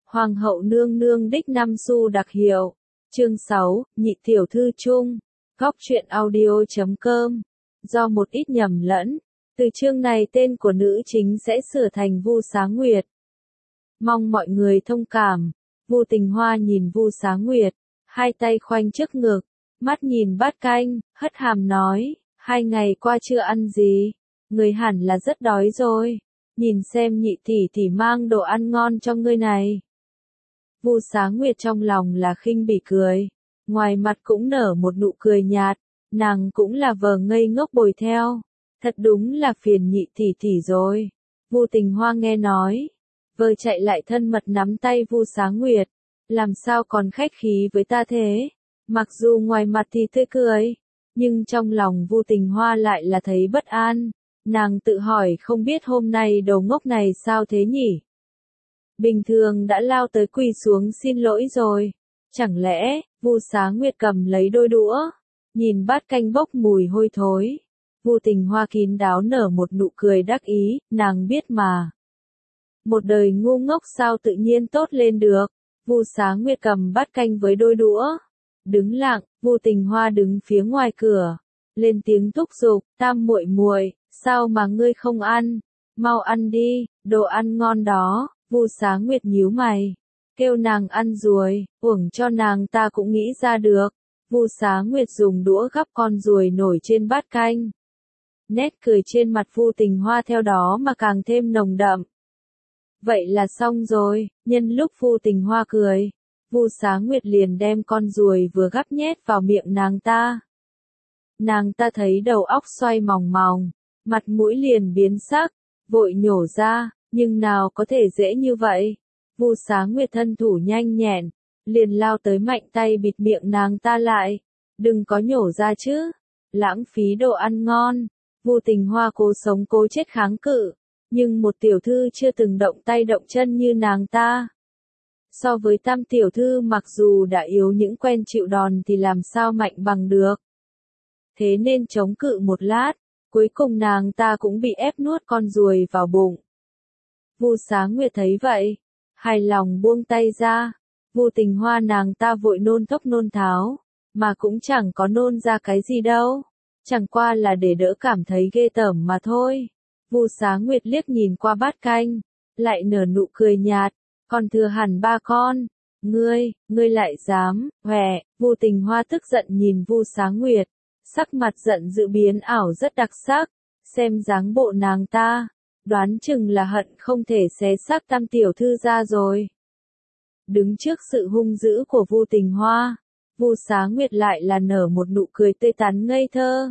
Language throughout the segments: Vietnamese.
Hoàng hậu nương nương đích 5 xu đặc hiệu. Chương 6, nhị tiểu thư chung. Góc truyện audio.com. Do một ít nhầm lẫn, từ chương này tên của nữ chính sẽ sửa thành Vu Xá Nguyệt. Mong mọi người thông cảm. Vu Tình Hoa nhìn Vu Xá Nguyệt, hai tay khoanh trước ngực, mắt nhìn bát canh, hất hàm nói, 2 ngày qua chưa ăn gì, người hẳn là rất đói rồi, nhìn xem nhị tỷ mang đồ ăn ngon cho ngươi này. Vu Xá Nguyệt trong lòng là khinh bỉ cười, ngoài mặt cũng nở một nụ cười nhạt, nàng cũng là vờ ngây ngốc bồi theo, thật đúng là phiền nhị tỷ rồi. Vu Tình Hoa nghe nói, vờ chạy lại thân mật nắm tay Vu Xá Nguyệt, làm sao còn khách khí với ta thế? Mặc dù ngoài mặt thì tươi cười, nhưng trong lòng Vu Tình Hoa lại là thấy bất an, nàng tự hỏi không biết hôm nay đầu ngốc này sao thế nhỉ? Bình thường đã lao tới quỳ xuống xin lỗi rồi, chẳng lẽ, Vu Xá Nguyệt cầm lấy đôi đũa, nhìn bát canh bốc mùi hôi thối. Vu Tình Hoa kín đáo nở một nụ cười đắc ý, nàng biết mà. Một đời ngu ngốc sao tự nhiên tốt lên được. Vu Xá Nguyệt cầm bát canh với đôi đũa, đứng lặng. Vu Tình Hoa đứng phía ngoài cửa, lên tiếng thúc giục, Tam muội muội, sao mà ngươi không ăn? Mau ăn đi, đồ ăn ngon đó. Vu Xá Nguyệt nhíu mày, kêu nàng ăn ruồi, uổng cho nàng ta cũng nghĩ ra được. Vu Xá Nguyệt dùng đũa gắp con ruồi nổi trên bát canh. Nét cười trên mặt Vu Tình Hoa theo đó mà càng thêm nồng đậm. Vậy là xong rồi, nhân lúc Vu Tình Hoa cười, Vu Xá Nguyệt liền đem con ruồi vừa gắp nhét vào miệng nàng ta. Nàng ta thấy đầu óc xoay mòng mòng, mặt mũi liền biến sắc, vội nhổ ra, nhưng nào có thể dễ như vậy. Vu Xá Nguyệt thân thủ nhanh nhẹn, liền lao tới mạnh tay bịt miệng nàng ta lại, đừng có nhổ ra chứ, lãng phí đồ ăn ngon. Vu Tình Hoa cố sống cố chết kháng cự, nhưng một tiểu thư chưa từng động tay động chân như nàng ta. So với Tam tiểu thư mặc dù đã yếu những quen chịu đòn thì làm sao mạnh bằng được. Thế nên chống cự một lát, cuối cùng nàng ta cũng bị ép nuốt con ruồi vào bụng. Vu Xá Nguyệt thấy vậy, hài lòng buông tay ra. Vu Tình Hoa nàng ta vội nôn thốc nôn tháo, mà cũng chẳng có nôn ra cái gì đâu, chẳng qua là để đỡ cảm thấy ghê tởm mà thôi. Vu Xá Nguyệt liếc nhìn qua bát canh, lại nở nụ cười nhạt, còn thừa hẳn 3 con, ngươi lại dám, hòe. Vu Tình Hoa tức giận nhìn Vu Xá Nguyệt, sắc mặt giận dữ biến ảo rất đặc sắc, xem dáng bộ nàng ta, đoán chừng là hận không thể xé xác Tam tiểu thư ra rồi. Đứng trước sự hung dữ của Vu Tình Hoa, Vu Xá Nguyệt lại là nở một nụ cười tươi tắn ngây thơ.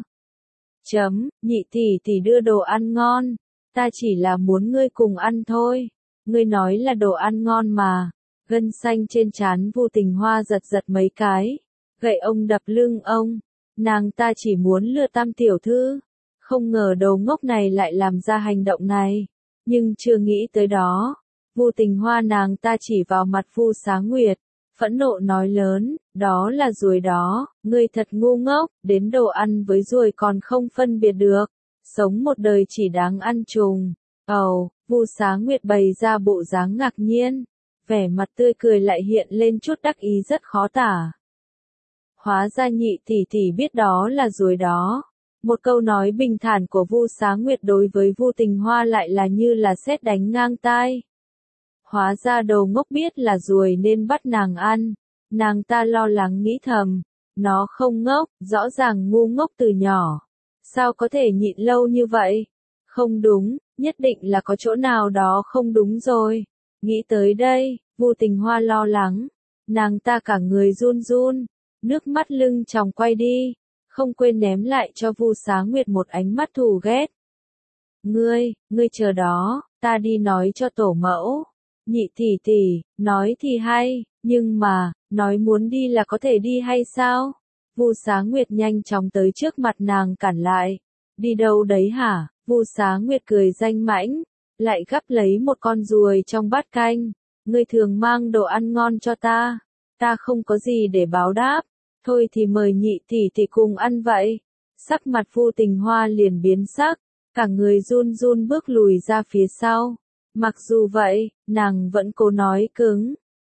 Nhị tỷ đưa đồ ăn ngon, ta chỉ là muốn ngươi cùng ăn thôi. Ngươi nói là đồ ăn ngon mà. Gân xanh trên trán Vu Tình Hoa giật giật mấy cái, gậy ông đập lưng ông. Nàng ta chỉ muốn lừa Tam tiểu thư, không ngờ đầu ngốc này lại làm ra hành động này, nhưng chưa nghĩ tới đó. Vu Tình Hoa nàng ta chỉ vào mặt Vu Xá Nguyệt, phẫn nộ nói lớn, đó là ruồi đó, ngươi thật ngu ngốc, đến đồ ăn với ruồi còn không phân biệt được, sống một đời chỉ đáng ăn trùng. Vu Xá Nguyệt bày ra bộ dáng ngạc nhiên, vẻ mặt tươi cười lại hiện lên chút đắc ý rất khó tả. Hóa ra nhị tỷ biết đó là ruồi đó. Một câu nói bình thản của Vu Xá Nguyệt đối với Vu Tình Hoa lại là như là sét đánh ngang tai. Hóa ra đầu ngốc biết là ruồi nên bắt nàng ăn. Nàng ta lo lắng nghĩ thầm, nó không ngốc, rõ ràng ngu ngốc từ nhỏ. Sao có thể nhịn lâu như vậy? Không đúng, nhất định là có chỗ nào đó không đúng rồi. Nghĩ tới đây, Vu Tình Hoa lo lắng, nàng ta cả người run run, nước mắt lưng tròng quay đi, không quên ném lại cho Vu Xá Nguyệt một ánh mắt thù ghét. Ngươi chờ đó, ta đi nói cho tổ mẫu. Nhị tỷ, nói thì hay, nhưng mà, nói muốn đi là có thể đi hay sao? Vu Xá Nguyệt nhanh chóng tới trước mặt nàng cản lại. Đi đâu đấy hả? Vu Xá Nguyệt cười danh mãnh, lại gắp lấy một con ruồi trong bát canh. Ngươi thường mang đồ ăn ngon cho ta không có gì để báo đáp, thôi thì mời nhị tỷ cùng ăn vậy. Sắc mặt Vu Tình Hoa liền biến sắc, cả người run run bước lùi ra phía sau. Mặc dù vậy, nàng vẫn cố nói cứng,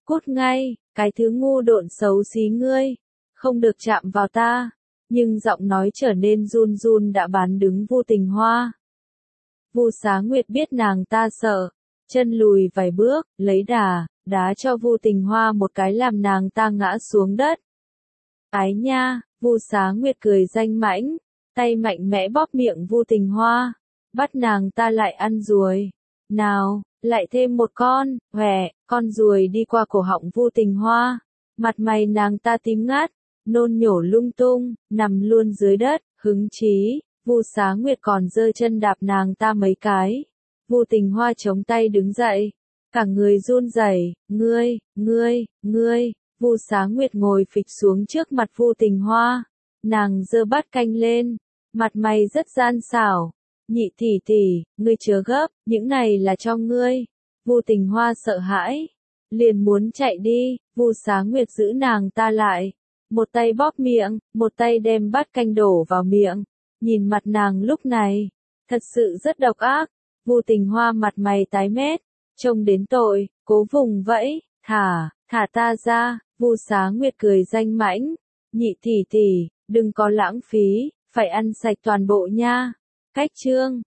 cút ngay, cái thứ ngu độn xấu xí ngươi, không được chạm vào ta. Nhưng giọng nói trở nên run run đã bán đứng Vu Tình Hoa. Vu Xá Nguyệt biết nàng ta sợ, chân lùi vài bước, lấy đá cho Vu Tình Hoa một cái làm nàng ta ngã xuống đất. Ái nha, Vu Xá Nguyệt cười danh mãnh, tay mạnh mẽ bóp miệng Vu Tình Hoa, bắt nàng ta lại ăn ruồi. Nào, lại thêm một con, con ruồi đi qua cổ họng Vu Tình Hoa, mặt mày nàng ta tím ngắt, nôn nhổ lung tung, nằm luôn dưới đất, hứng chí. Vu Xá Nguyệt còn giơ chân đạp nàng ta mấy cái. Vu Tình Hoa chống tay đứng dậy, cả người run rẩy, ngươi. Vu Xá Nguyệt ngồi phịch xuống trước mặt Vu Tình Hoa, nàng giơ bát canh lên, mặt mày rất gian xảo. Nhị tỷ, ngươi chớ gấp, những này là cho ngươi. Vu Tình Hoa sợ hãi, liền muốn chạy đi. Vu Xá Nguyệt giữ nàng ta lại, một tay bóp miệng, một tay đem bát canh đổ vào miệng. Nhìn mặt nàng lúc này, thật sự rất độc ác. Vu Tình Hoa mặt mày tái mét, trông đến tội, cố vùng vẫy, thả ta ra. Vu Xá Nguyệt cười danh mãnh, nhị tỷ, đừng có lãng phí, phải ăn sạch toàn bộ nha. Cách chương